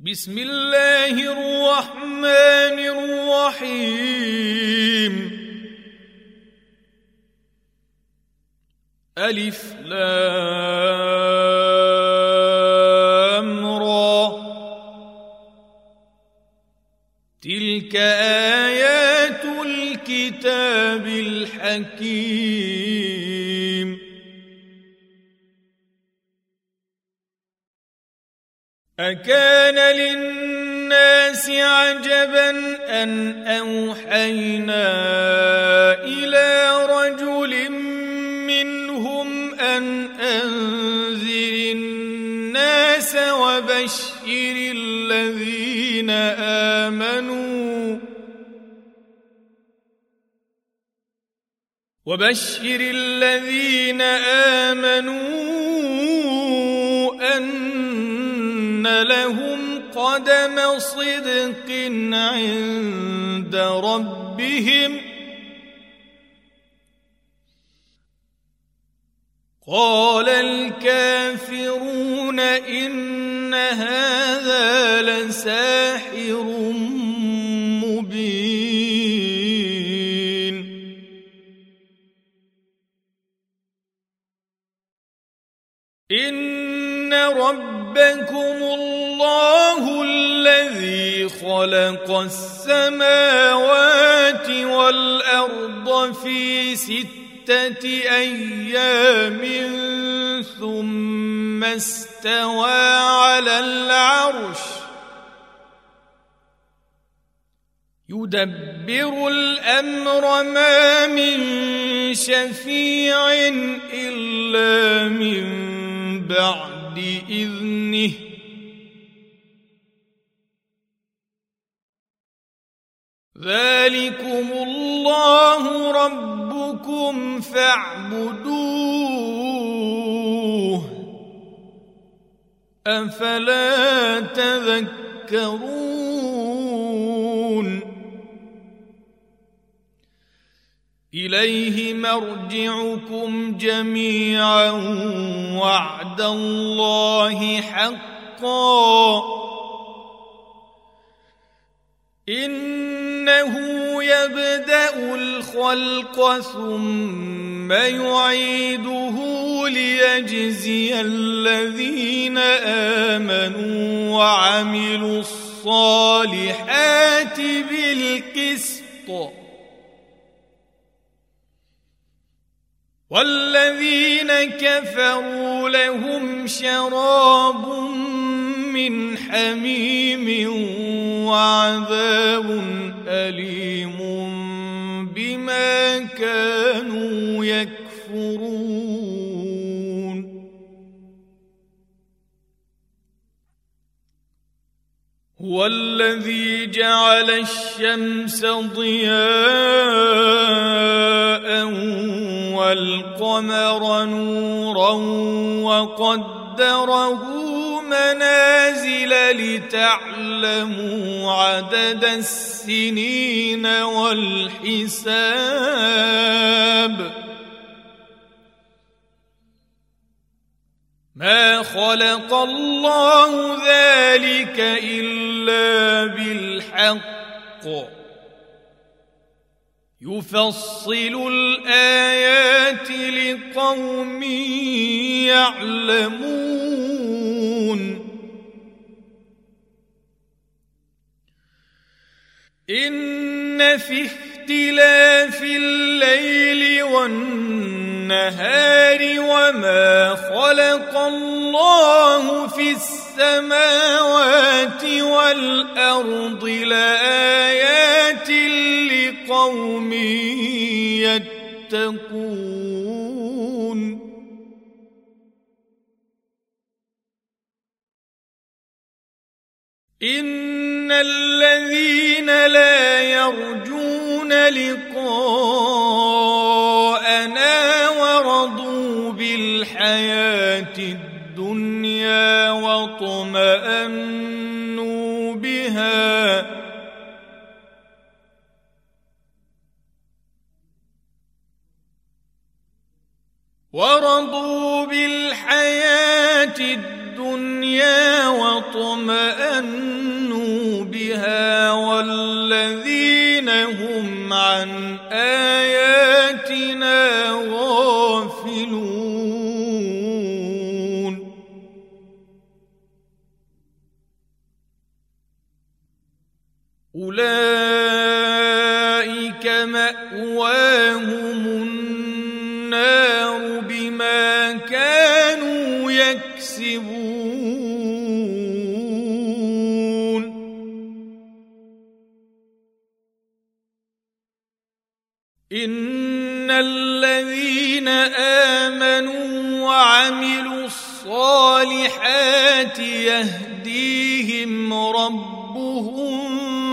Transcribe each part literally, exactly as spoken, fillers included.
بسم الله الرحمن الرحيم. ألف لام را، تلك آيات الكتاب الحكيم. أكان للناس عجبا أن أوحينا إلى رجل منهم أن أنذر الناس وبشر الذين آمنوا وبشر الذين آمنوا أن لهم قدم صدق عند ربهم. قال الكافرون إن هذا لساحر مبين. إن ربكم الله الذي خلق السماوات والأرض في ستة أيام ثم استوى على العرش يدبر الأمر ما من شفيع إلا من بعد بإذنه. ذلكم الله ربكم فاعبدوه أفلا تذكرون. إليه مرجعكم جميعا وعد الله حقا إنه يبدأ الخلق ثم يعيده ليجزي الذين آمنوا وعملوا الصالحات بالقسط والذين كفروا لهم شراب من حميم وعذاب أليم بما كانوا يكفرون. هو الذي جعل الشمس ضياء والقمر نورا وقدره منازل لتعلموا عدد السنين والحساب. ما خلق الله ذلك إلا بالحق يفصل الآيات لقوم يعلمون. إن في اختلاف الليل والنهار وما خلق الله في السماوات والأرض لآيات لقوم يتقون. إن الذين لا يرجون لقاءنا ورضوا بالحياة الدنيا واطمأنوا بها ورضوا بالحياة الدنيا واطمأنوا واطمأنوا بها والذين هم عن آياتنا غافلون أولئك مأواهم النار بما كانوا يكسبون إن الذين آمنوا وعملوا الصالحات يهديهم ربهم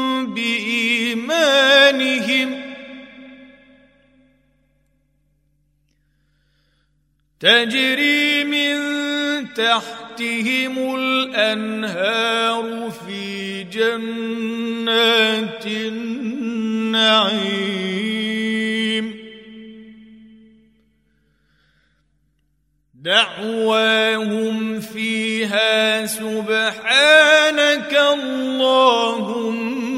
بإيمانهم تجري من تحتهم الأنهار في جنات النعيم دعواهم فيها سبحانك اللهم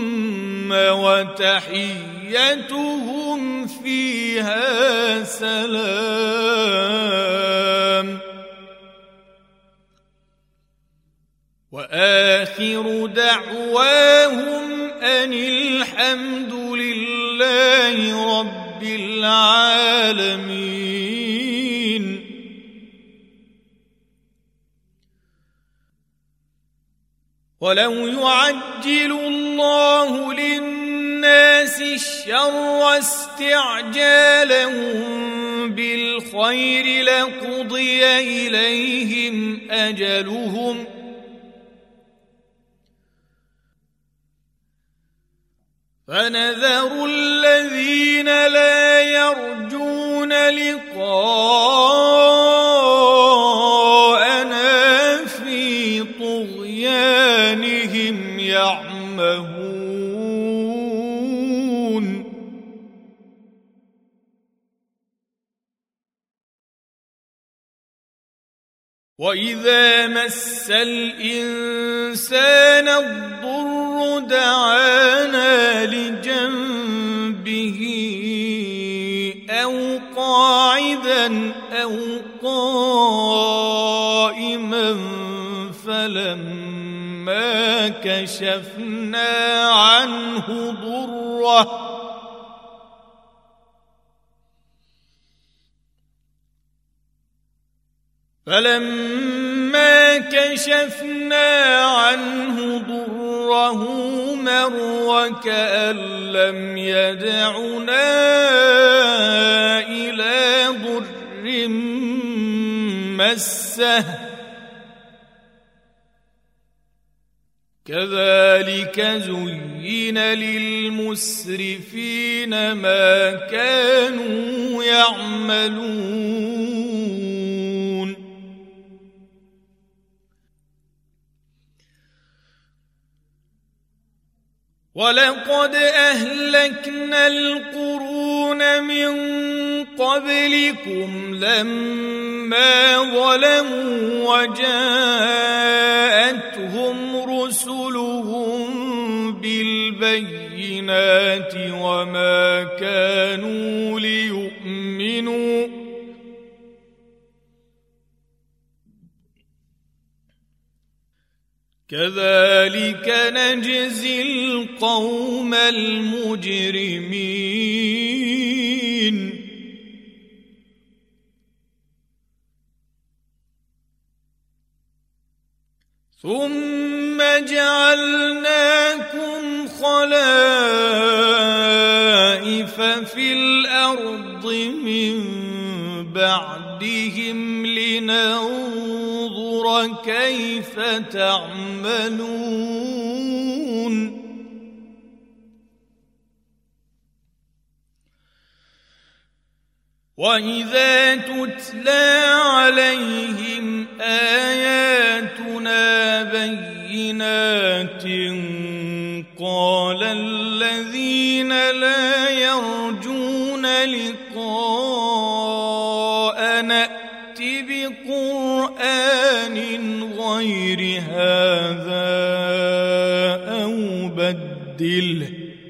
وتحيتهم فيها سلام وآخر دعواهم أن الحمد لله رب العالمين ولو يعجل الله للناس الشر استعجالهم بالخير لقضي إليهم أجلهم فنذر الذين لا يرجون لقاءنا في طغيانهم يعمهون وإذا مس الإنسان الضر دعانا لجنبه أو قاعدا أو قائما فلما كشفنا عنه ضره فلما كشفنا عنه ضره مر كأن لم يدعنا إلى ضر مسه كذلك زين للمسرفين ما كانوا يعملون ولقد أهلكنا القرون من قبلكم لما ظلموا وجاءتهم رسلهم بالبينات وما كانوا ليؤمنوا كذلك نجزي القوم المجرمين ثم جعلناكم خلائف في الأرض من بعدهم لننظر كيف تعملون وإذا تتلى عليهم آياتنا بينات قال الذين لا يرجون لقاءنا ائت بقرآن غير هذا أبدله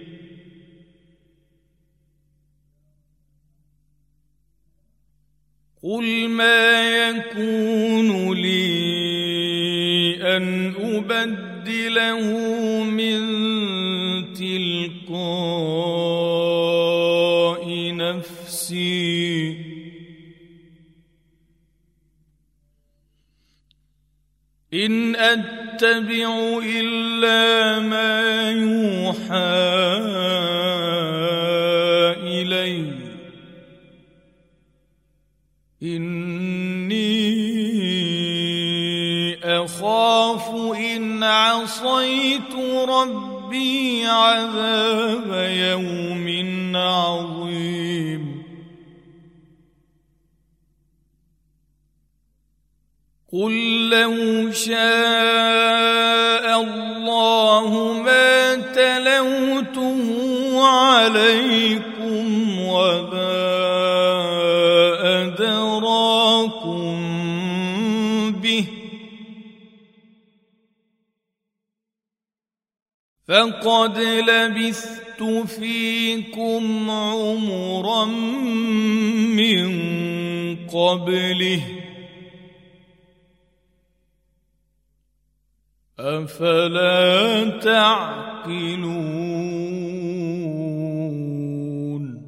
قل ما يكون لي أن أبدله من تلقاء نفسي إن أتبع إلا ما يوحى إلي إني أخاف إن عصيت ربي عذاب يوم عظيم قل لو شاء الله ما تلوته عليكم وما أدراكم به فقد لبثت فيكم عمرا من قبله أفلا تعقلون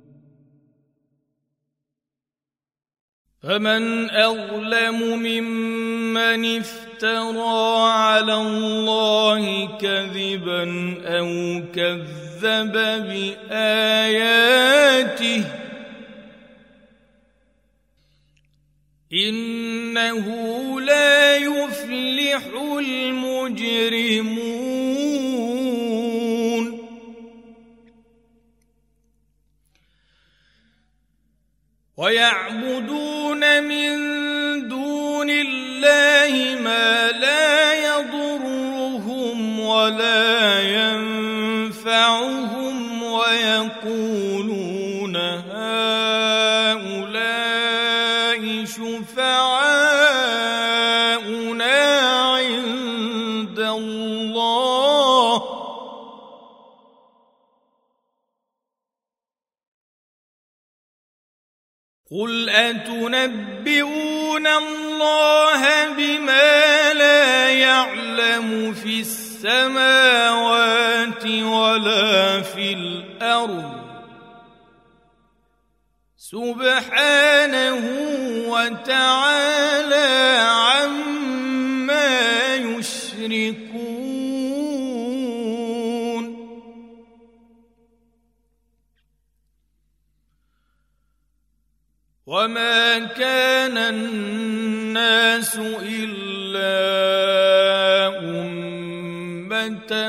فمن أظلم ممن افترى على الله كذبا أو كذب بآياته إنه لا يفلح المجرمون ويعبدون من دون الله ما لا يضرهم ولا ينفعهم ويقولون هؤلاء شفعاؤنا عند الله قل أتنبئون الله بما لا يعلم في السماوات ولا في الأرض سبحانه وتعالى عما يشركون وما كان الناس إلا أمة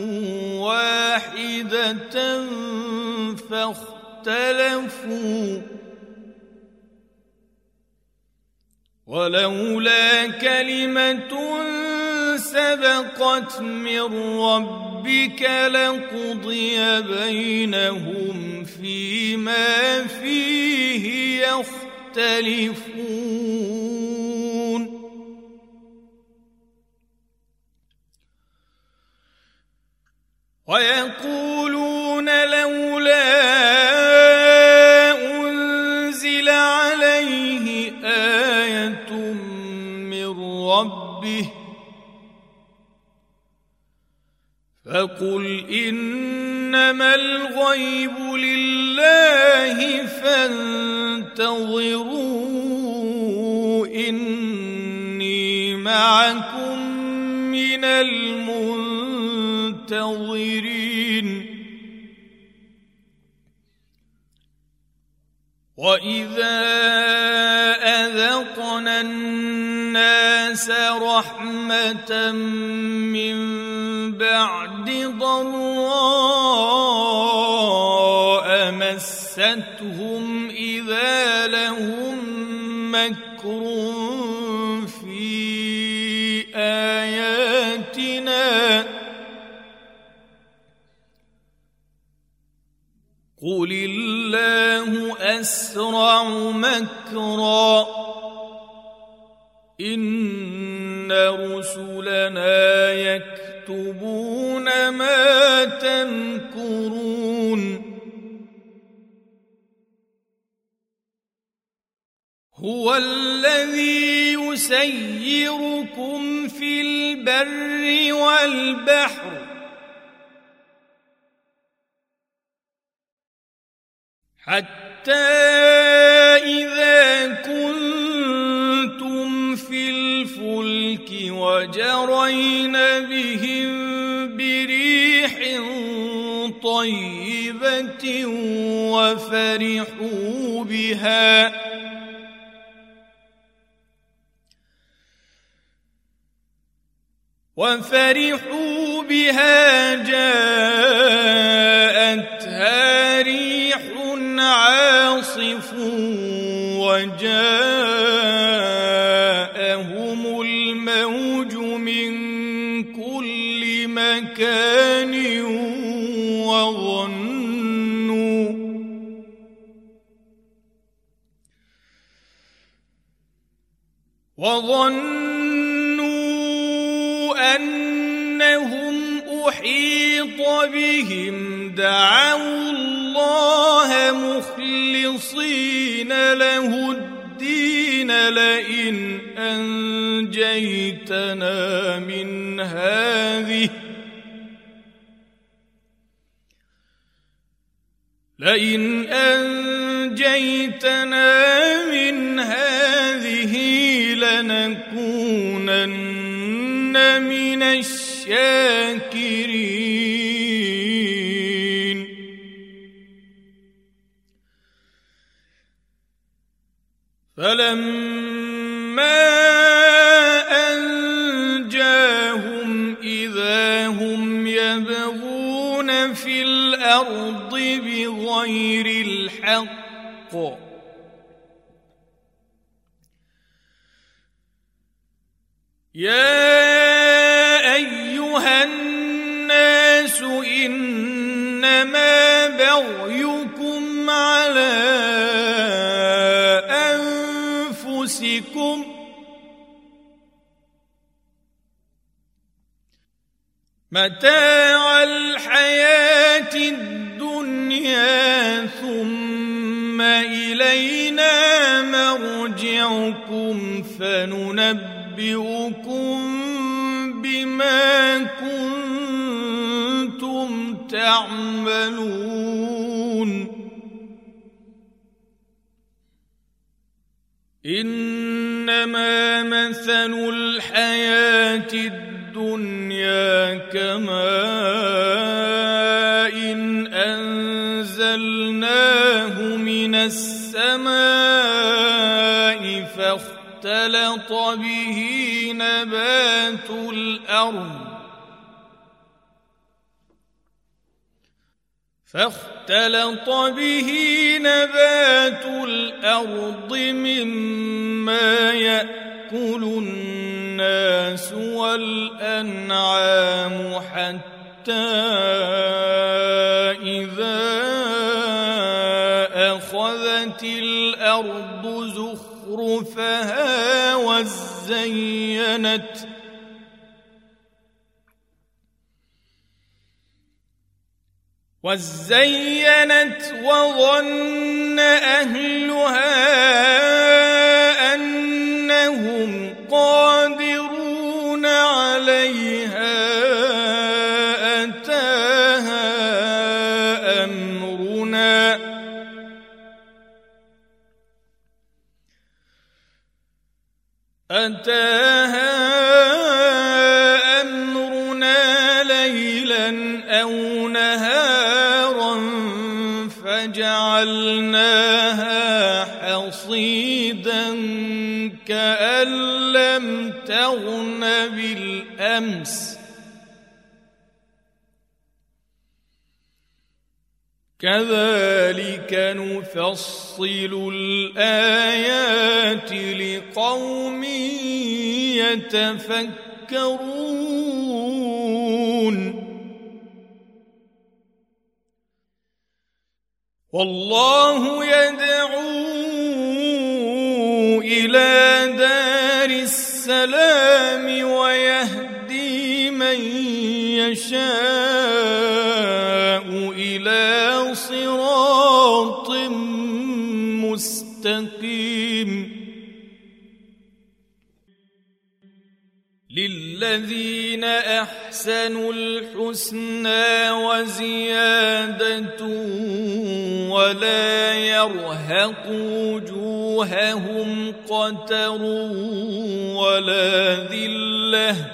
واحدة فاختلفوا ولولا كلمة سبقت من ربك لقضي بينهم فيما فيه يختلفون ويقولون لولا أنزل عليه آية من ربه فقل إنما الغيب لله فانتظروا إني معكم من المنتظرين وإذا أذقنا الناس رحمة من بعد ضراء مستهم إذا لهم مكر في آياتنا قل الله أسرع مكرا إن رسلنا يكتبون ما تمكرون هو الذي يسيركم في البر والبحر حتى إذا كنتم في الفلك وجرين بهم بريح طيبة وفرحوا بها وفرحوا بها جاءتها ريح عاصف وجاءهم الموج من كل مكان وظنوا وظنوا أنهم أحيط بهم دعوا الله مخلصين له الدين لئن أنجيتنا من هذه لئن أنجيتنا من هذه لنكونن من الشاكرين فلما أنجاهم إذا هم يبغون في الأرض بغير الحق يا أيها الناس إنما بغيكم على أنفسكم متاع الحياة الدنيا ثم إلينا مرجعكم فننبئكم بما كنتم تعملون إنما مثل الحياة الدنيا كماء أنزلناه من السماء فاختلط به نبات الأرض فاختلط به نبات الأرض مما يأكل الناس والأنعام حتى إذا أخذت الأرض زخرفها وزينت وزينت وظن أهلها أنهم قادرون عليها أتاها أمرنا أتاها أمرنا ليلا أو نهارا فجعلناها حصيدا كأن لم تغن بالأمس كذلك نفصل الآيات لقوم يتفكرون والله يدعو إلى دار السلام السلام ويهدي من يشاء إلى صراط مستقيم. للذين أحسنوا الحسنى وزيادة ولا يرهق وجوههم قتر ولا ذلة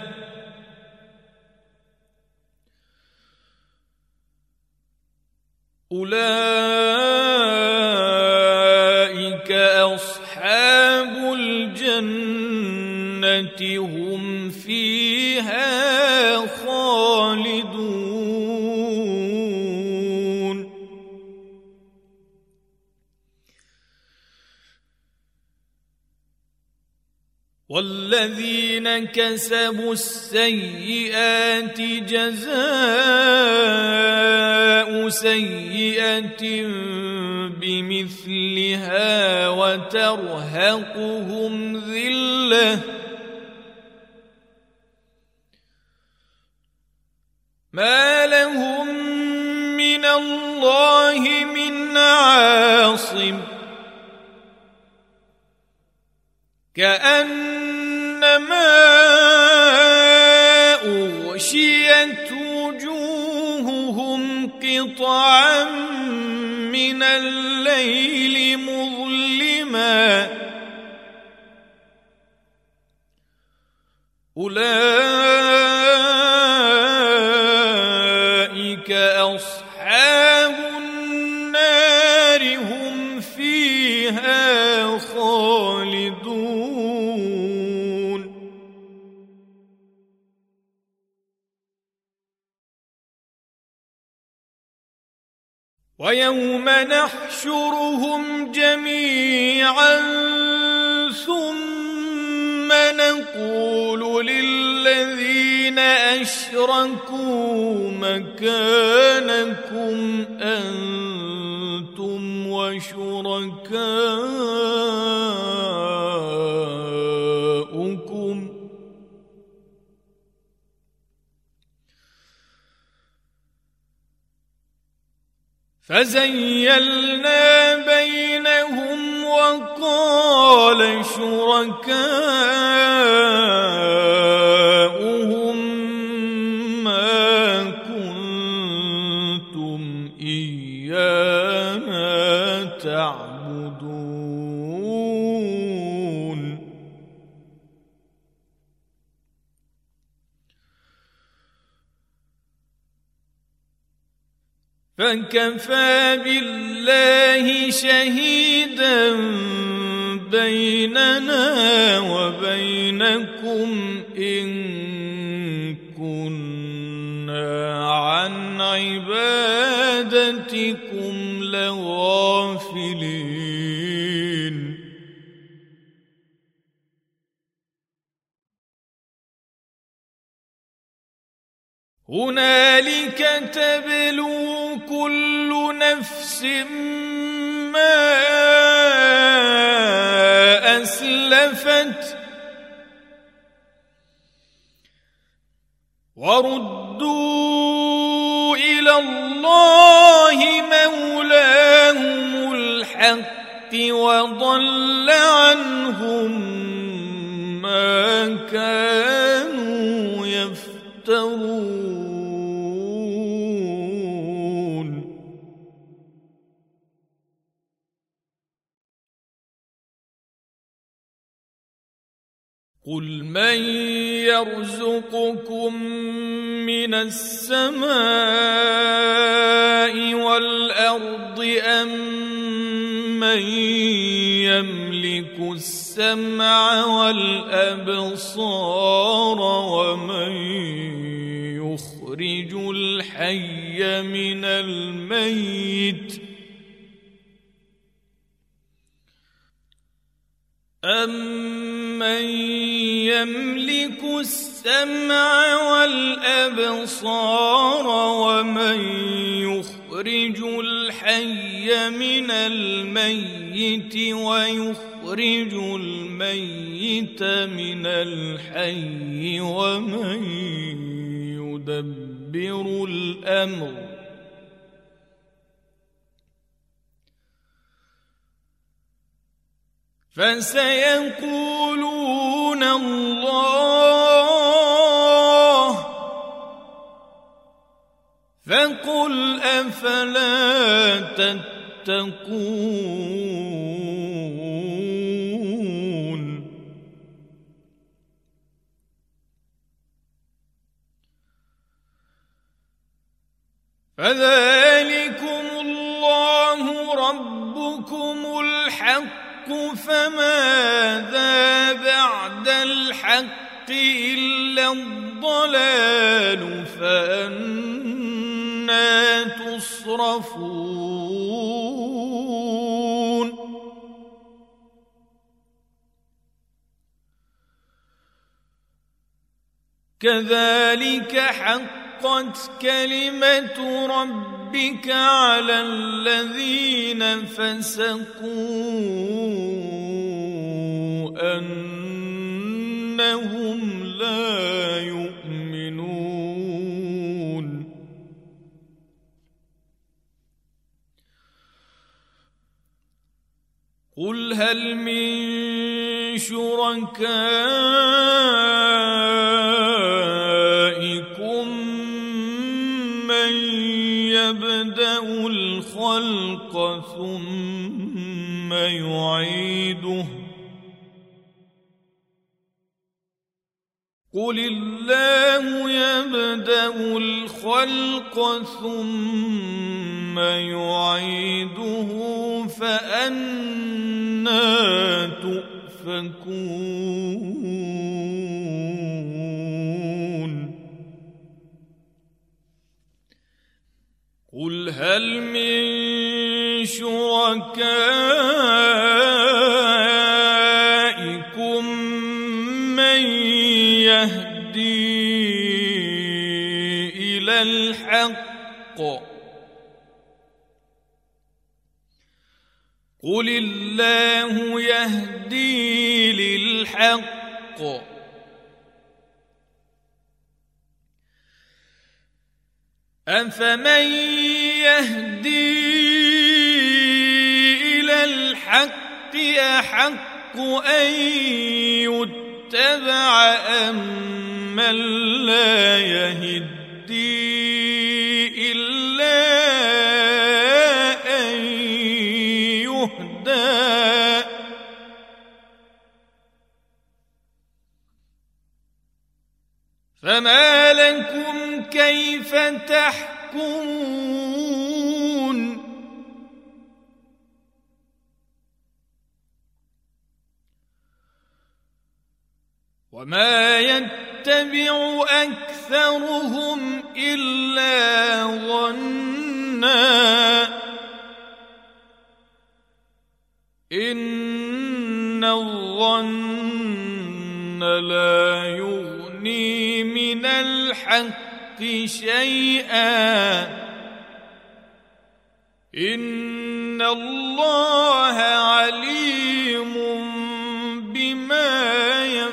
أولئك أصحاب الجنة هم فيها خالدون. والذين كسبوا السيئات جزاء سيئة بمثلها وترهقهم ذلة ما لهم من الله من عاصم كأنما أغشيت وجوههم قطعا من الليل مظلما أولئك أصحاب النار هم فيها خالدون. ويوم نحشرهم جميعا ثم نقول للذين أشركوا مكانكم أنتم وشركاؤكم فزيلنا بينهم وقال شركاؤهم ما كنتم إيانا تعبدون فكفى بالله شهيدا بيننا وبينكم إن كنا عن عبادتكم لغافلين. هنالك تبلو كل نفس ما أسلفت وردوا إلى الله مولاهم الحق وضل عنهم ما كانوا يفترون. قل من يرزقكم من السماء والأرض أم من يملك السمع والأبصار ومن يخرج الحي من الميت أَمَّن يَمْلِكُ السَّمْعَ وَالْأَبْصَارَ وَمَن يُخْرِجُ الْحَيَّ مِنَ الْمَيِّتِ وَيُخْرِجُ الْمَيِّتَ الميت من الحي ومن يدبر الأمر فسيقولون الله فقل أفلا تتقون فذلكم الله ربكم الحق فماذا بعد الحق إلا الضلال فأنى تصرفون كذلك حقت كلمة ربك على الذين فسقوا أنهم لا يؤمنون قل هل من شركائكم من يبدأ الخلق ثم يعيده قل الله يبدأ الخلق ثم يعيده فأنى تؤفكون قل هل من شركائكم من يهدي إلى الحق قل الله يهدي للحق أفمن يهدي إلى الحق أحق أن يتبع أمن لا يهدي إلا أن يهدى فما لكم كيف تحكمون وما يتبع أكثرهم إلا ظنا إن الظن لا يغني من الحق شيئا إن الله عليم بما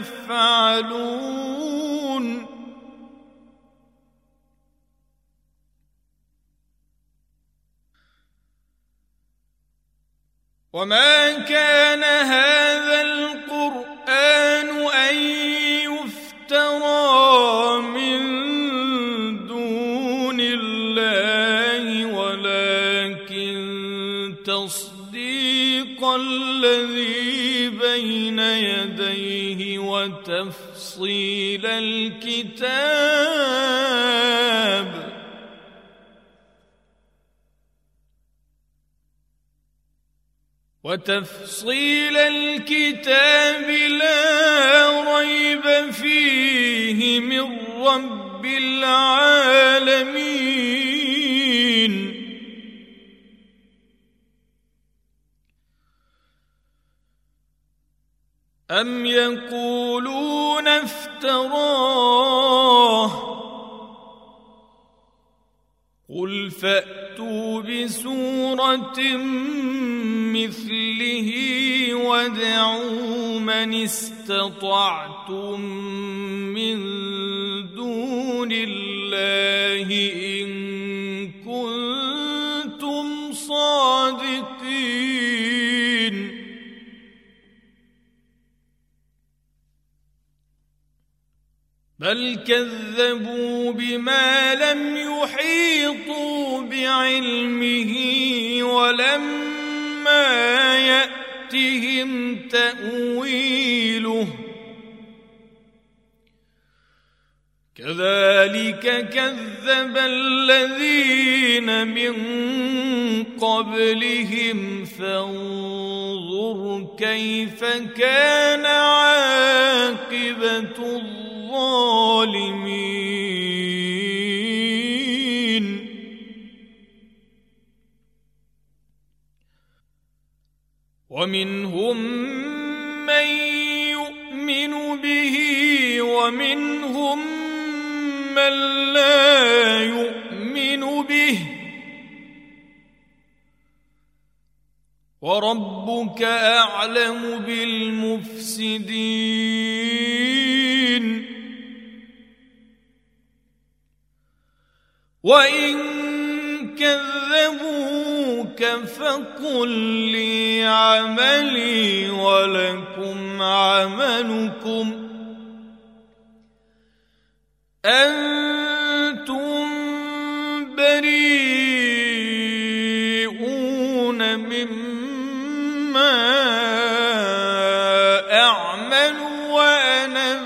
يفعلون وما كان هذا القرآن أن يفترى من دون الله ولكن تصديق الذي بين يديه وتفصيل الكتاب وتفصيل الكتاب لا ريب فيه من رب العالمين أم يقولون افتراه قل فأتوا بسورة مثله وادعوا من استطعتم من دون الله إن كنتم صادقين بل كذبوا بما لم يحيطوا بعلمه ولما يأتهم تأويله كذلك كذب الذين من قبلهم فانظر كيف كان عاقبة الظالمين ومنهم من يؤمن به ومنهم من لا يؤمن به وربك أعلم بالمفسدين وإن كذبوك فقل لي عملي ولكم عملكم أنتم بريئون مما أعمل وأنا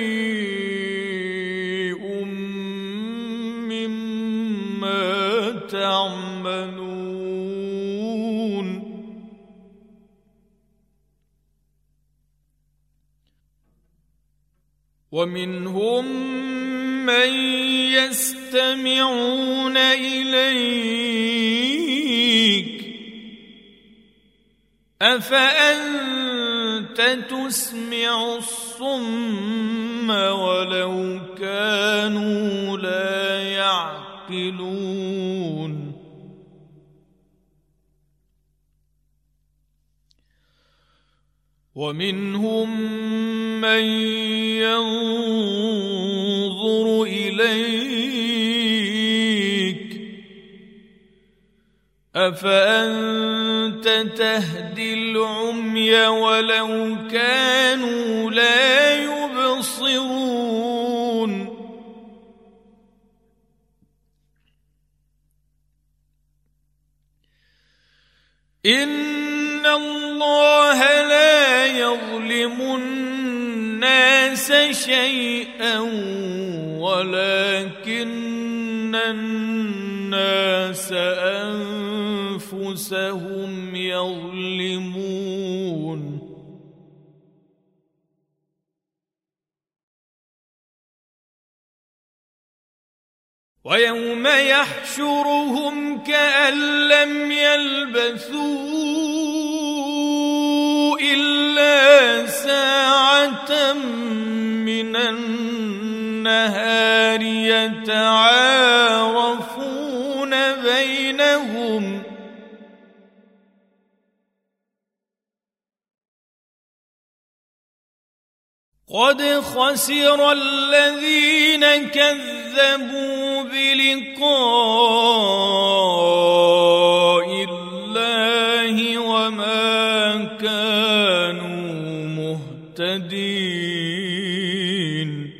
بريء مما تعملون ومنهم من يستمعون إليك أفأنت تسمع الصم ولو كانوا لا يعقلون ومنهم من ينظر إليك أفأنت تهدي العمي ولو كانوا لا يبصرون إن الله لا يظلم الناس شيئا ولكن الناس أنفسهم يظلمون ويوم يحشرهم كأن لم يلبثوا إلا ساعة من النهار يتعارفون بينهم قد خسر الذين كذبوا بلقاء الله وما كانوا مهتدين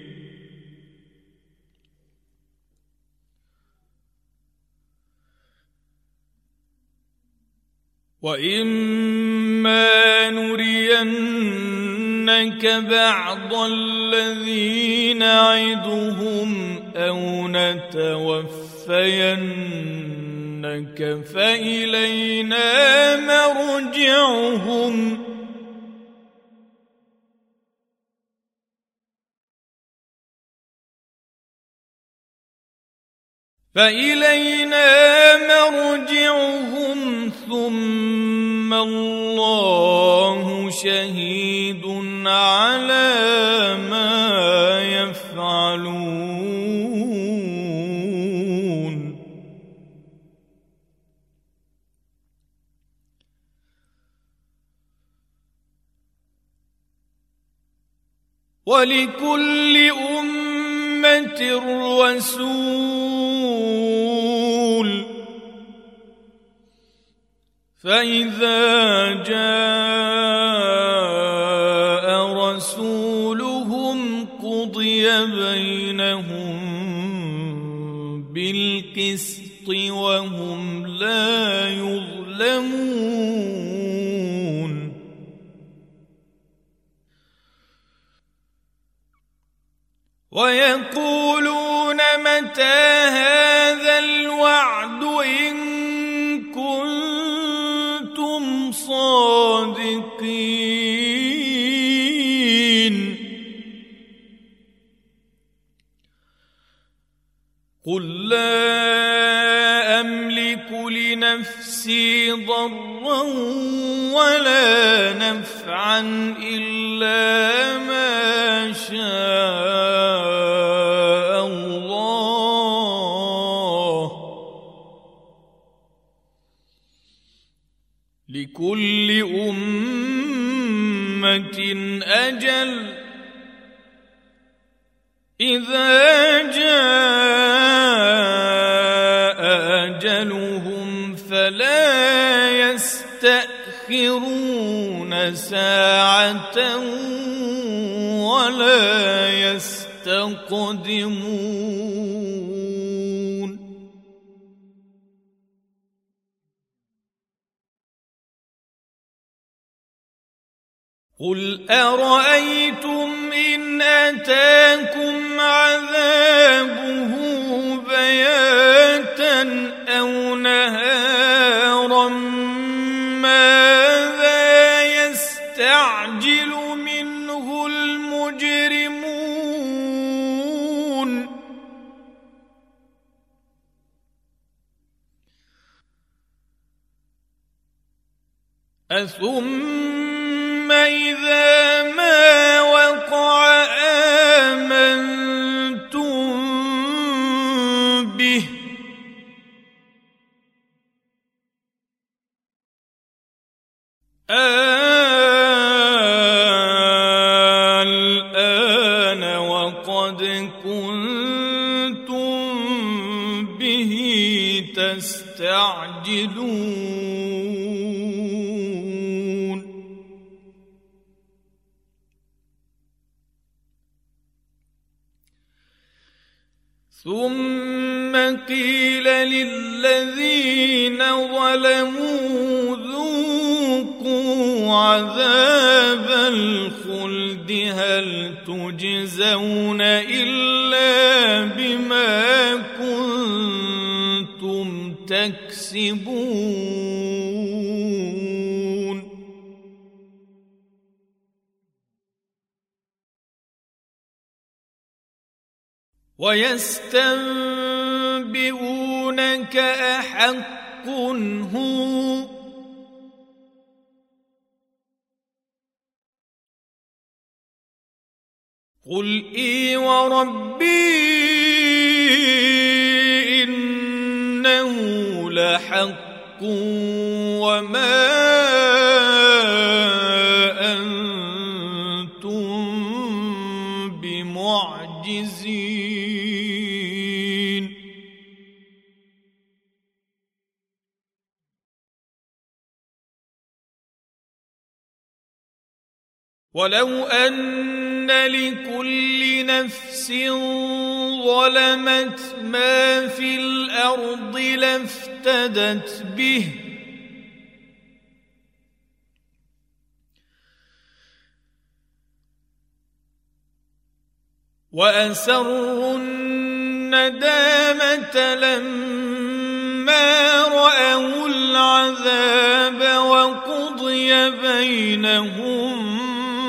وإما نرينك بعض الذي نعدهم أو نتوفينك فإلينا مرجعهم فإلينا مرجعهم ثم الله شهيد على ما يفعلون ولكل أمة رسول فإذا جاء رسولهم قضي بينهم بالقسط وهم لا يظلمون ويقولون متى هذا الوعد إن كنتم صادقين قل لا أملك لنفسي ضرا ولا نفعا إلا ما شاء الله لكل أمة أجل إذا جاء أجلهم فلا يستأخرون ساعة ولا يستقدمون قل أرأيتم إن أتاكم عذابه بياتا أو نهارا ماذا يستعجل منه المجرمون أثم إذا ما وقع آمنتم به الآن وقد كنتم به تستعجلون ثم قيل للذين ظلموا ذوقوا عذاب الخلد هل تجزون إلا بما كنتم تكسبون ويستنبئونك أحق هو قل إي وربي إنه لحق وما أنتم بمعجزين ولو أن لكل نفس ظلمت ما في الأرض لافتدت به وأسروا الندامة لما رأوا العذاب وقضي بينهم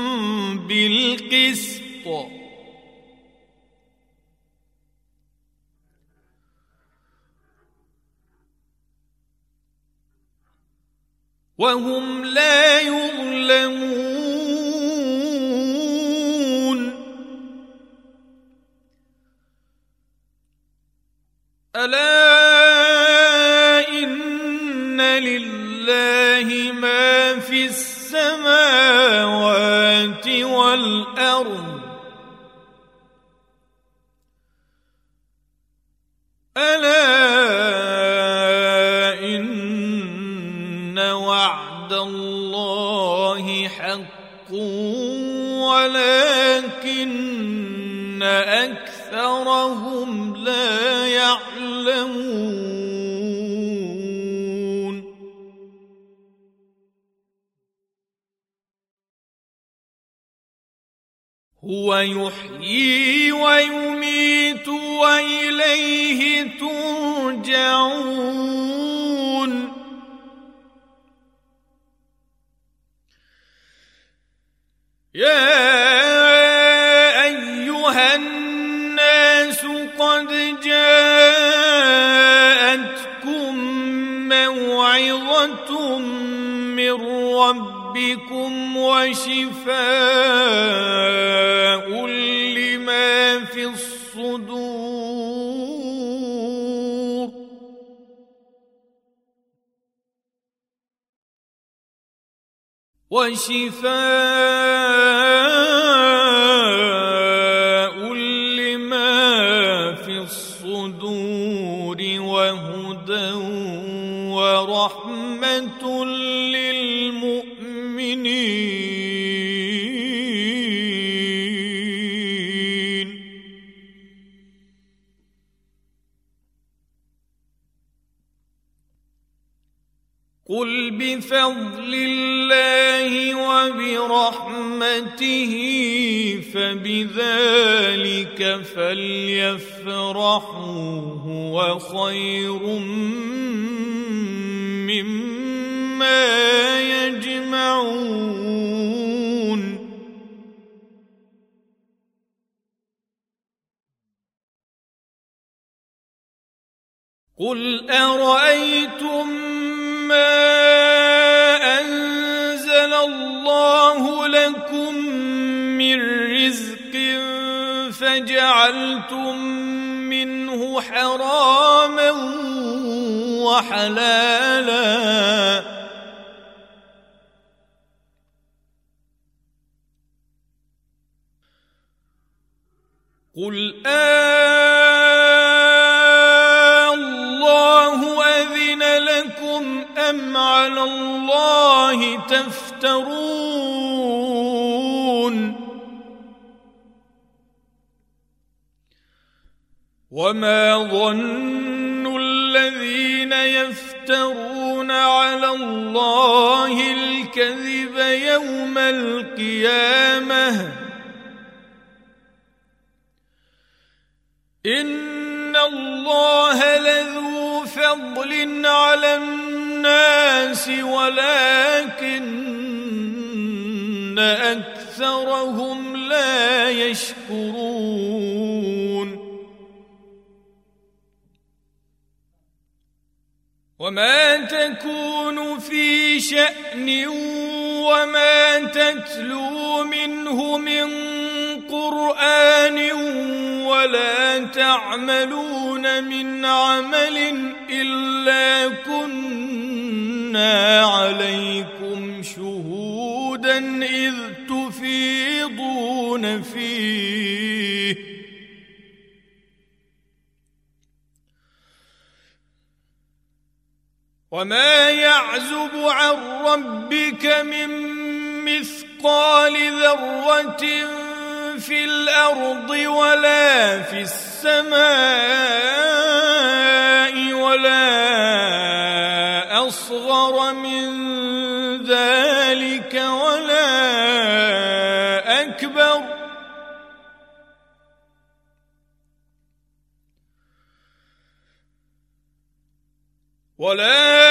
بالقسط وهم لا يظلمون ألا إن لله ما في السماوات والأرض ألا إن وعد الله حق ولكن أكثرهم لا يعلمون. هو يحيي ويميت وإليه ترجعون. يا أيها الناس قد جاءتكم موعظة من ربكم وشفاء لما في الصدور وشفاء لما في الصدور وهدى ورحمة للمؤمنين. قل بفضل الله وبرحمته فبذلك فليفرحوا هو خير مما يجمعون. قل أرأيتم ما أنزل الله لكم من رزق فجعلتم منه حراما وحلالا قل الله أذن لكم أم على الله تفترون. وما ظن الذين يفترون على الله الكذب يوم القيامة إن الله لذو فضل على الناس ولكن أكثرهم لا يشكرون. وما تكون في شأن وما تتلو منه من قرآن ولا تعملون من عمل إلا كنا عليكم شهودا إذ تفيضون فيه وما يعزب عن ربك من مثقال ذرة في الأرض ولا في السماء ولا أصغر من ذلك ولا أكبر ولا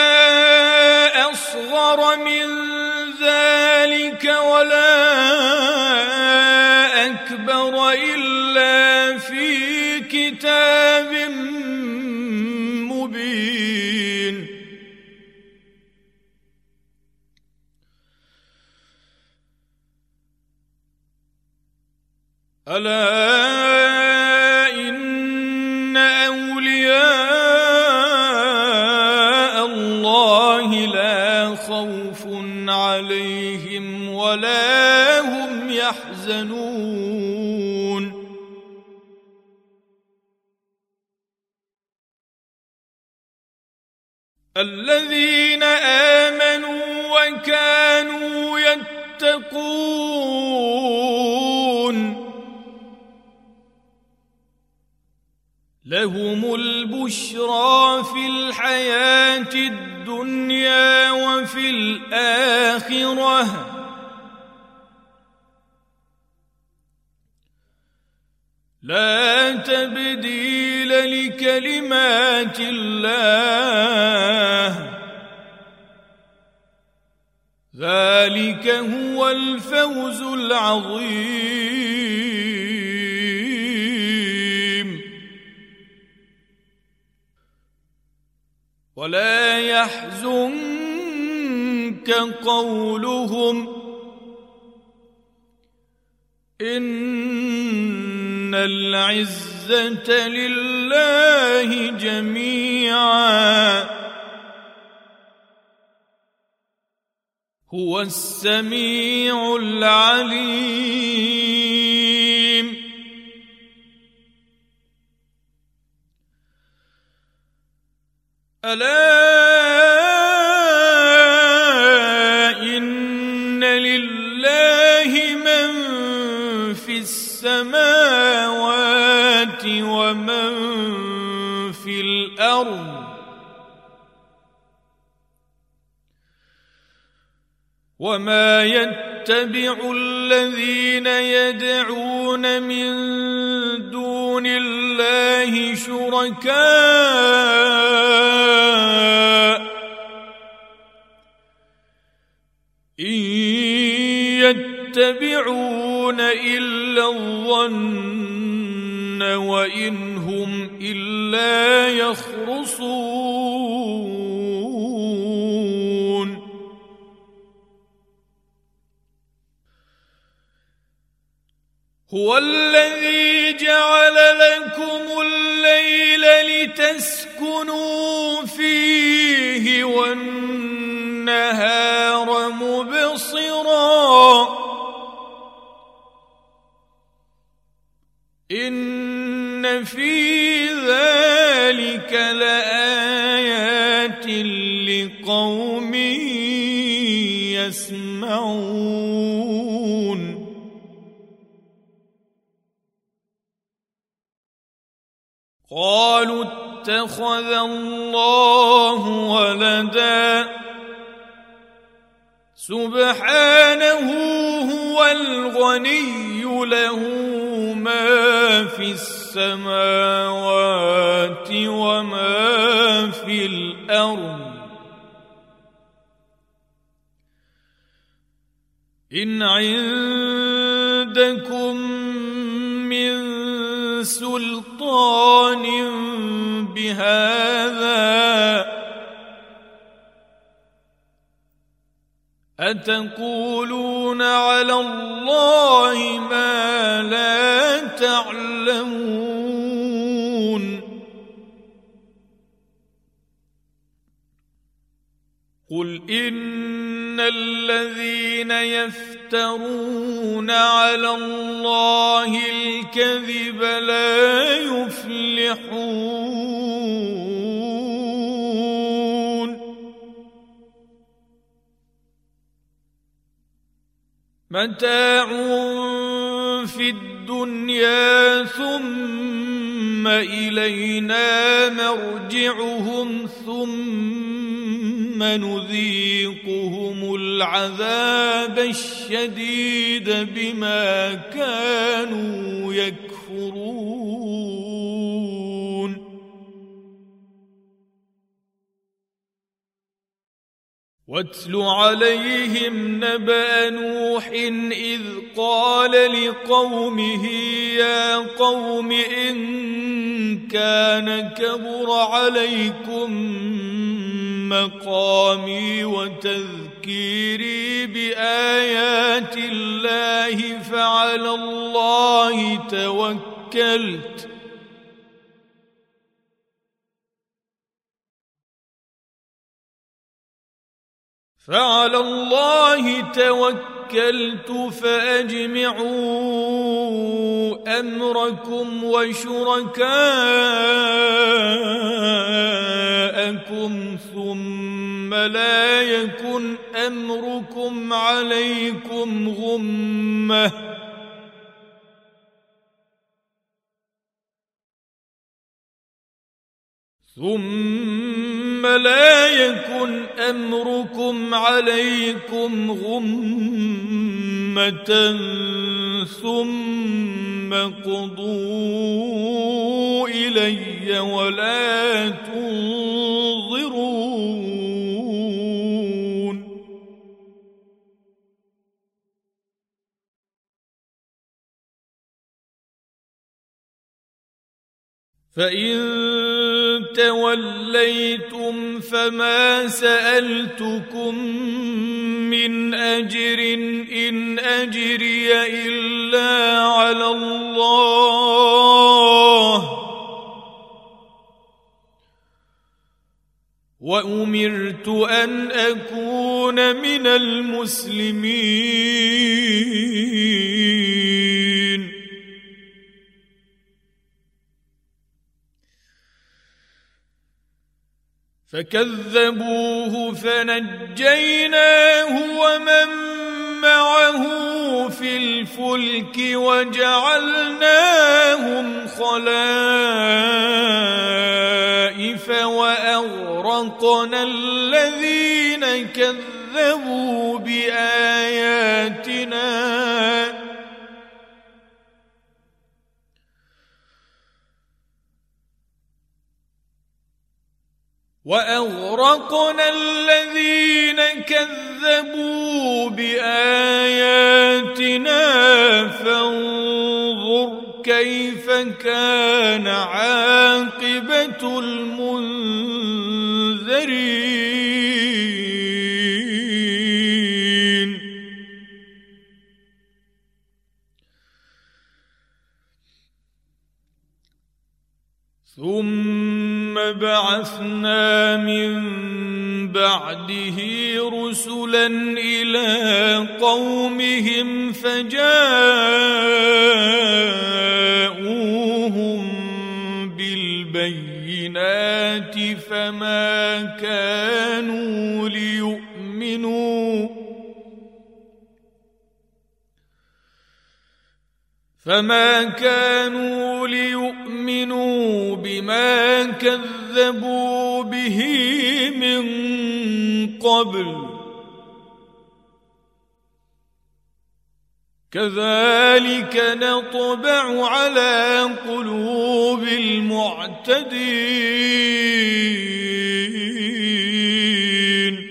أصغر من ذلك ولا أكبر إلا في كتاب مبين. ألا إن أولياء الله لا خوف عليهم ولا هم يحزنون. الذين آمنوا وكانوا يتقون لهم البشرى في الحياة الدنيا وفي الآخرة لا تبديل لكلمات الله ذلك هو الفوز العظيم ولا يحزنك قولهم إن العزة لله جميعا هو السميع العليم ألا إن لله من في السماوات ومن في الأرض وما يتبع الذين يدعون من دون الله شركاء إن يتبعون إلا الظن وإن هم إلا يخرصون هو الذي جعل لكم الليل لتسكنوا فيه والنهار مبصرا إن في ذلك لآيات لقوم يسمعون قالوا اتخذ الله ولدا سبحانه هو الغني له ما في السماوات وما في الأرض إن عندكم من سلطان بهذا أتقولون على الله ما لا تعلمون قل إن الذين يفترون على الله الكذب لا يفلحون متاع في الدنيا ثم إلينا مرجعهم ثم نذيقهم العذاب الشديد بما كانوا يكفرون واتل عليهم نبأ نوح إذ قال لقومه يا قوم إن كان كبر عليكم مقامي وتذكيري بآيات الله فعلى الله توكلت فعلى الله توكلت فأجمعوا أمركم وشركاءكم ثم لا يكن أمركم عليكم غمة ثم لا يكن أمركم عليكم غمة ثم قضوا إلي ولا تنظرون. فإن توليتم فما سألتكم من أجر إن أجري إلا على الله وأمرت أن أكون من المسلمين. فكذبوه فنجيناه ومن معه في الفلك وجعلناهم خلائف وأغرقنا الذين كذبوا بآياتنا وأغرقنا الذين كذبوا بآياتنا فانظر كيف كان عاقبة المنذرين. ثم بعثنا من بعده رسلا إلى قومهم فجاءوهم بالبينات فما كانوا ليؤمنوا فما كانوا ليؤمنوا بما كذبوا به من قبل كذلك نطبع على قلوب المعتدين.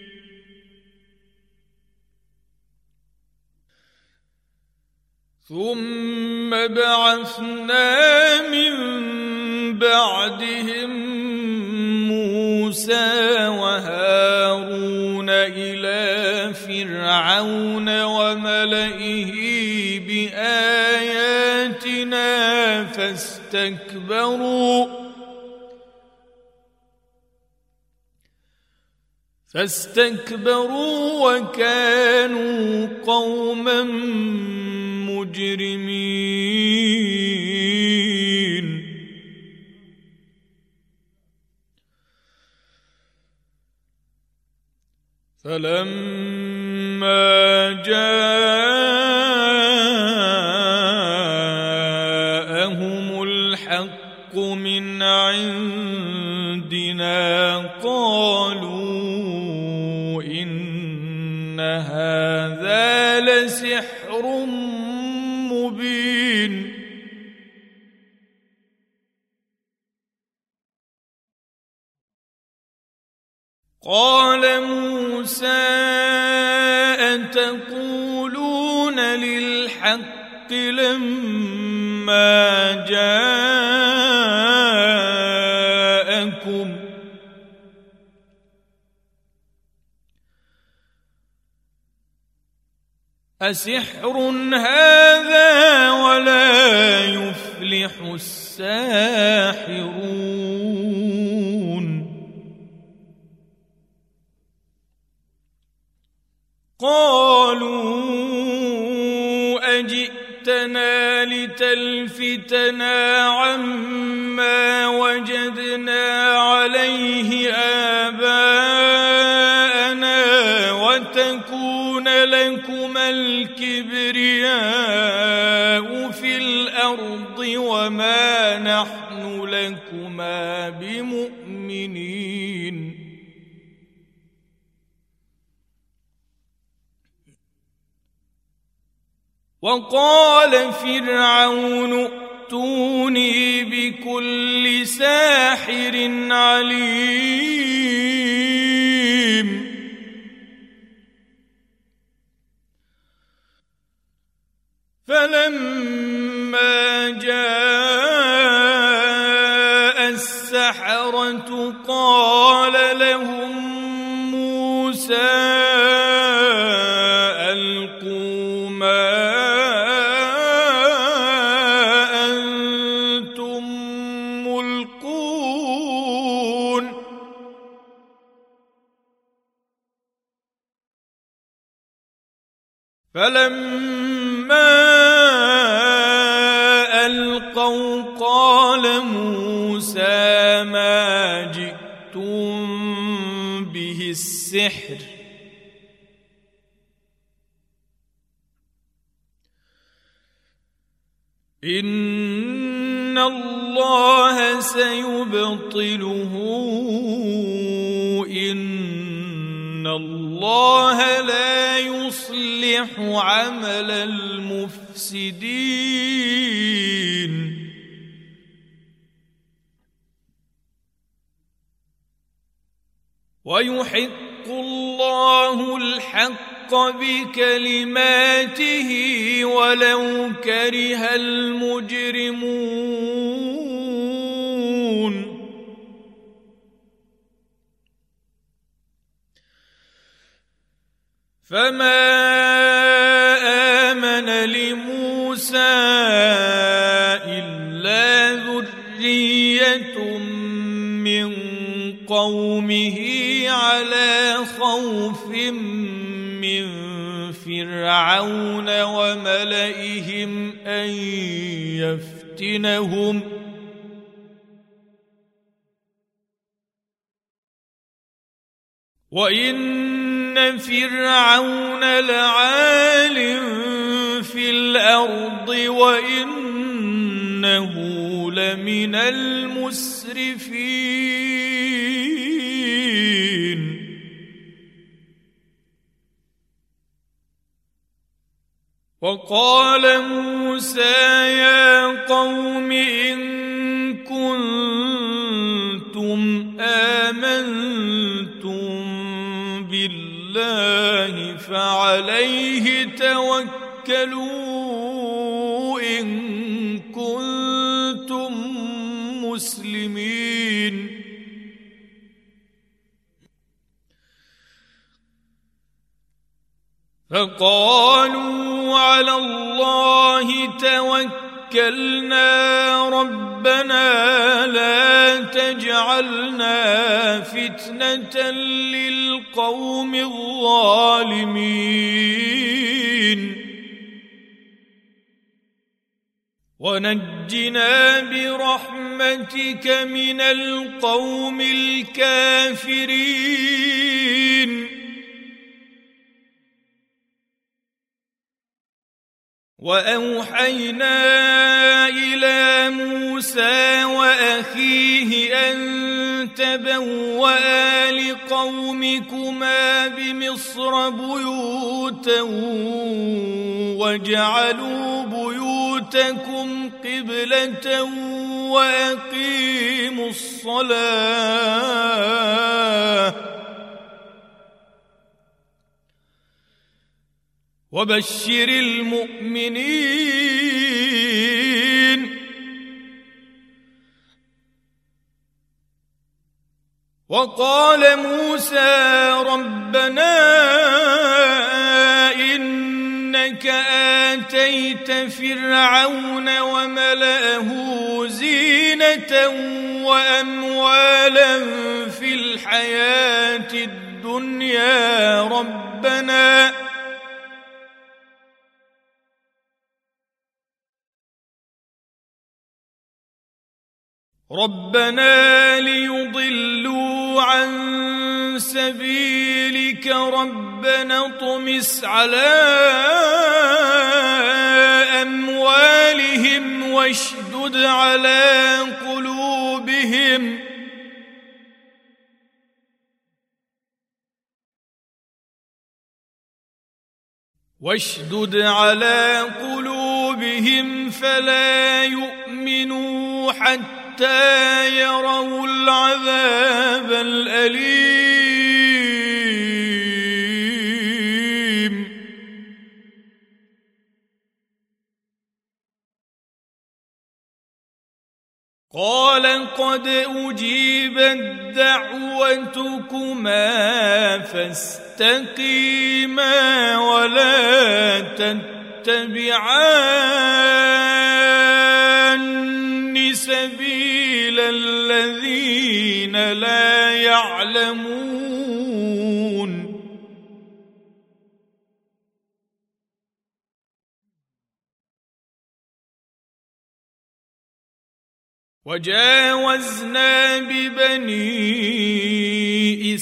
ثم بعثنا من بعدهم موسى وهارون إلى فرعون وملئه بآياتنا فاستكبروا فاستكبروا وكانوا قوما مجرمين. فلما جاءهم الحق من عندنا قالوا إن هذا لسحر مبين. قال موسى أتقولون للحق لما جاءكم أسحر هذا ولا يفلح الساحرون. قالوا أجئتنا لتلفتنا عما وجدنا عليه آباءنا بمؤمنين. وقال فرعون ائتوني بكل ساحر عليم. فلما جاء السحرة قال لهم موسى ألقوا ما أنتم ملقون. فلما ألقوا قال موسى ما جئتم به السحر إن الله سيبطله إن الله لا يصلح عمل المفسدين. ويحق الله الحق بكلماته ولو كره المجرمون. فما آمن لموسى إلا ذرية من قومه على خوف من فرعون وملئهم أن يفتنهم وإن فرعون لعال في الأرض وإنه لمن المسرفين. وقال موسى يا قوم إن كنتم آمنتم بالله فعليه توكلوا إن كنتم مسلمين. فقالوا على الله توكلنا ربنا لا تجعلنا فتنة للقوم الظالمين ونجنا برحمتك من القوم الكافرين. وأوحينا إلى موسى وأخيه أن تبوأ لقومكما بمصر بيوتا واجعلوا بيوتكم قبلة وأقيموا الصلاة وبشر المؤمنين. وقال موسى ربنا إنك آتيت فرعون وملأه زينة وأموالا في الحياة الدنيا ربنا ربنا ليضلوا عن سبيلك ربنا اطمس على أموالهم واشدد على قلوبهم واشدد على قلوبهم فلا يؤمنوا حتى يروا العذاب الأليم قال قد أجيبت دعوتكما فاستقيما ولا تتبعان سبيل الذين لا يعلمون وجاوزنا ببني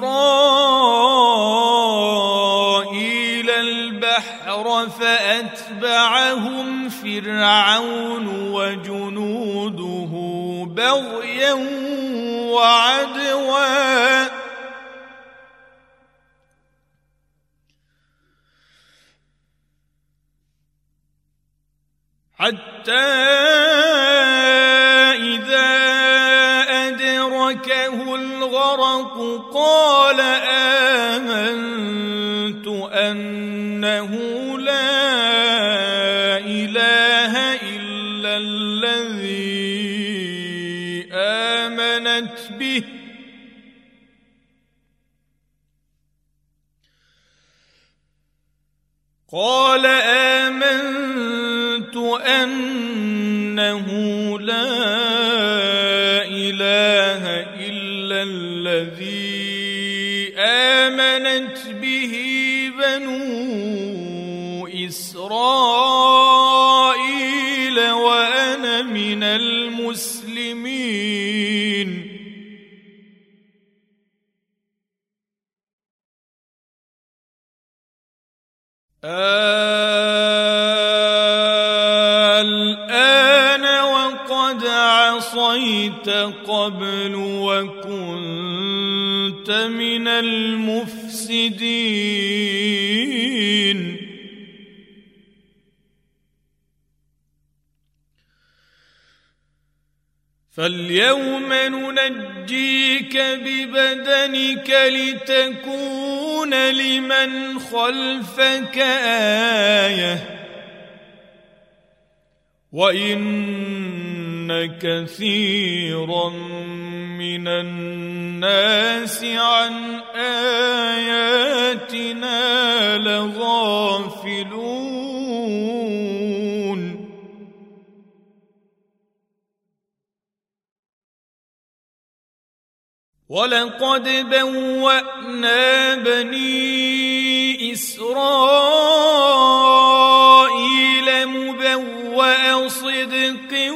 إسرائيل البحر فأتبعهم فرعون وجنوده بغيا وعدوا حتى الغرق قال آمنت أنه لا إله إلا الذي آمنت به قال آمنت أنه لا إله إلا الذي آمنت به بنو إسرائيل وأنا من المسلمين الآن وقد عصيت قبل وكنت من المفسدين فاليوم ننجيك ببدنك لتكون لمن خلفك آية وإن كثيرا من الناس عن آياتنا لغافلون ولقد بوأنا بني إسرائيل مبوأ صدق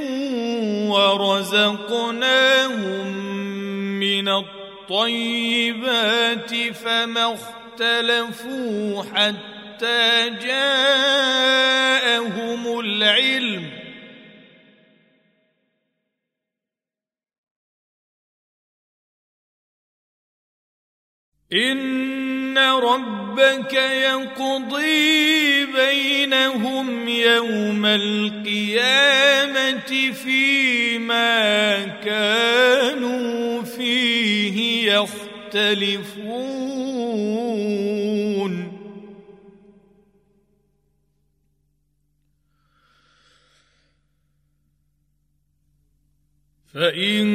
ورزقناهم من الطيبات فما اختلفوا حتى جاءهم العلم إن ربك يقضي بينهم يوم القيامة فيما كانوا فيه يختلفون فإن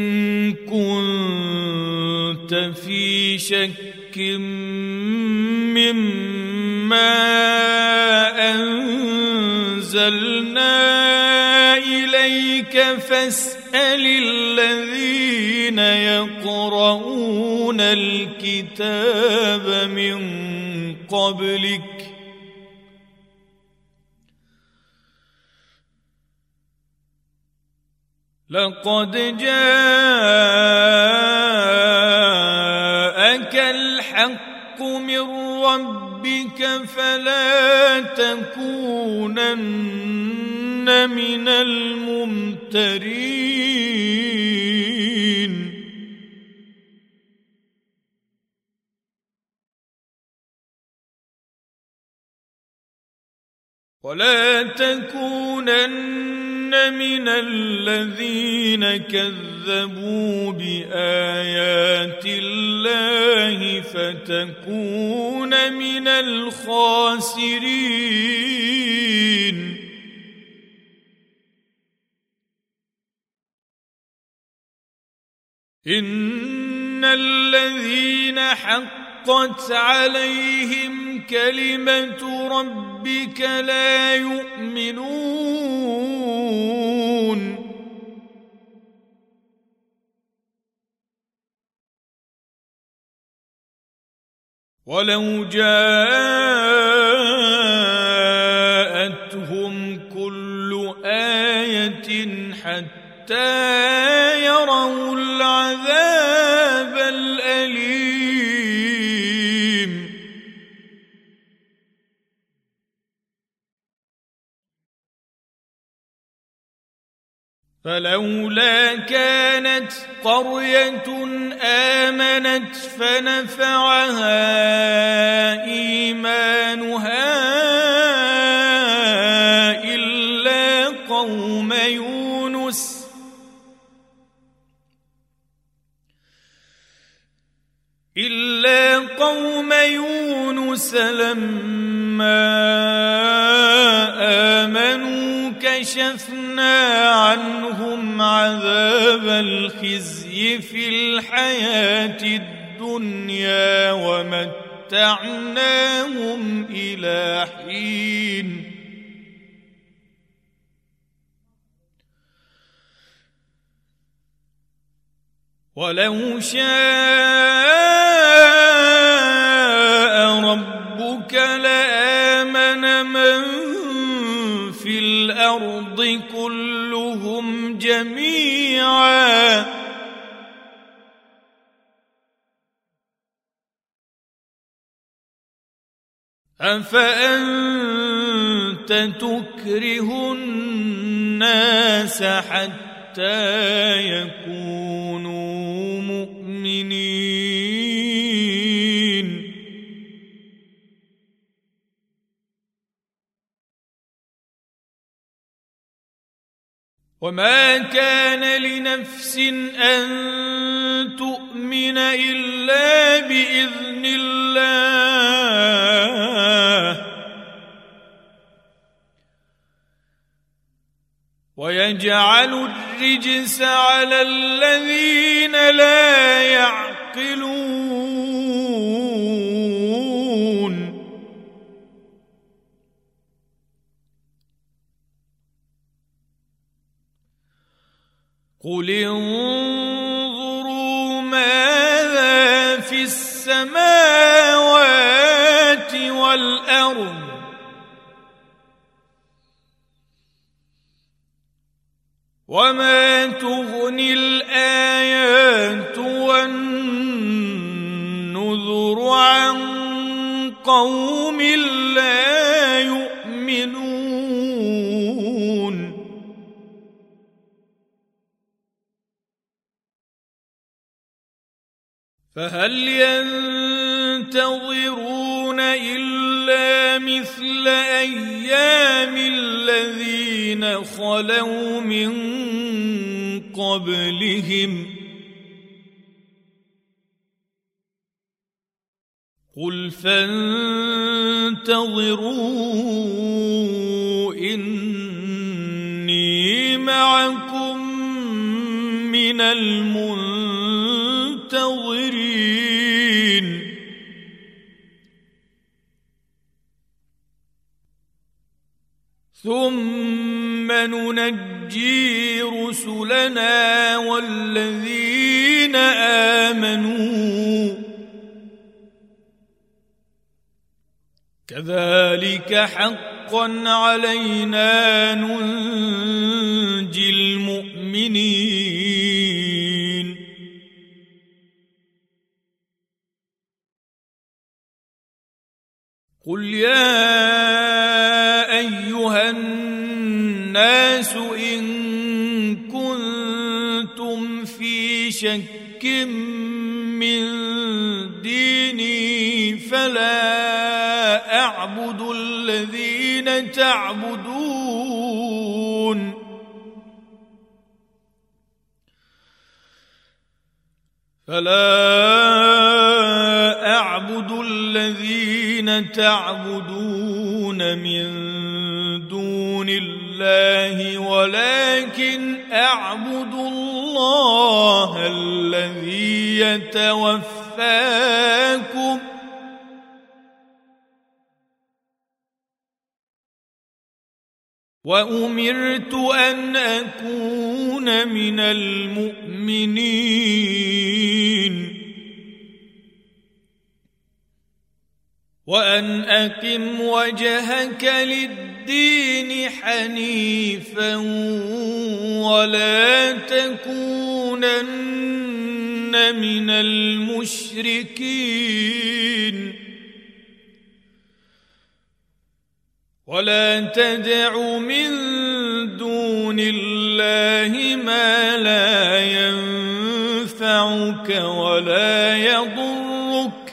كنت في شك مما أنزلنا إليك فاسأل الذين يقرؤون الكتاب من قبلك لقد جاءك الحق من ربك فلا تكونن من الممترين ولا تكونن من الذين كذبوا بآيات الله فتكون من الخاسرين. إن الذين حقت عليهم كلمة ربك لا يؤمنون. ولو جاءتهم كل آية حتى يروا العذاب الأليم فلولا كانت قرية آمنت فنفعها إيمانها إلا قوم يونس إلا قوم يونس لما آمنوا كشفنا عنهم عذاب الخزي في الحياة الدنيا ومتعناهم إلى حين. ولو شاء ربك لآمن من في الأرض كلهم جميعا أفأنت تكره الناس حتى يكونوا مؤمنين. وما كان لنفس أن تؤمن إلا بإذن الله ويجعل الرجس على الذين لا يعقلون. قل انظروا ماذا في السماوات والأرض وما تغني الآيات والنذر عن قوم لا يؤمنون. فهل ينتظرون إلا مثل أيام الذين خلوا من قبلهم قل فانتظروا إني معكم من المنتظرين. ثم ننجي رسلنا والذين آمنوا كذلك حقا علينا ننجي المؤمنين. قل يا أيها الناس إن كنتم في شك من ديني فلا أعبد الذين تعبدون فلا أعبد الذين تعبدون من دون الله ولكن أعبد الله الذي يتوفاكم وأمرت أن أكون من المؤمنين وأن أقم وجهك للدين حنيفا ولا تكونن من المشركين ولا تدع من دون الله ما لا ينفعك ولا يضرك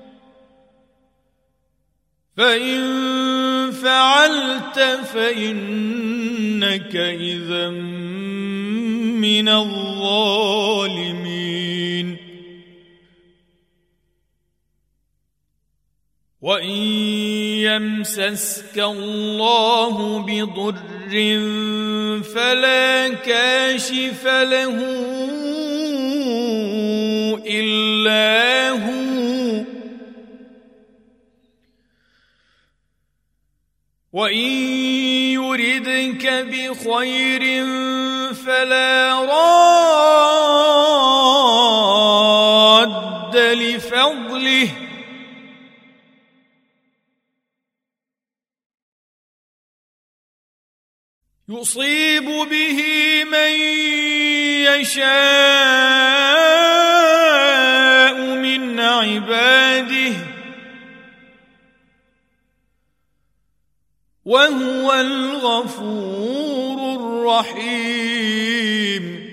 فإن فعلت فإنك إذا من الظالمين وإن يمسسك الله بضر فلا كاشف له إلا هو وإن يردك بخير فلا راد لفضله يصيب به من يشاء من عباده وهو الغفور الرحيم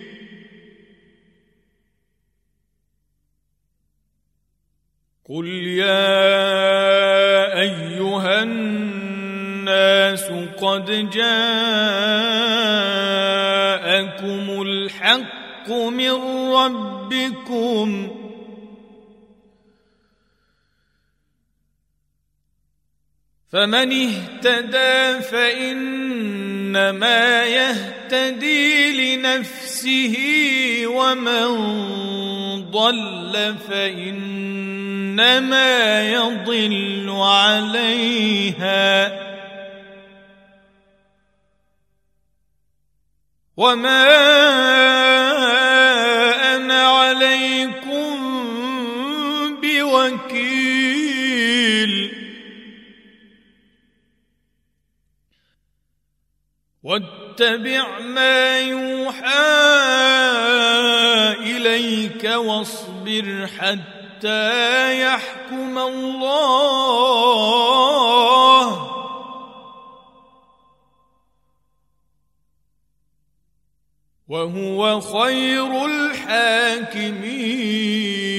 قل يا أيها الناس قد جاءكم الحق من ربكم فمن اهتدى فإنما يهتدي لنفسه ومن ضل فإنما يضل عليها وما أنا عليكم بوكيل واتبع ما يوحى إليك واصبر حتى يحكم الله وهو خير الحاكمين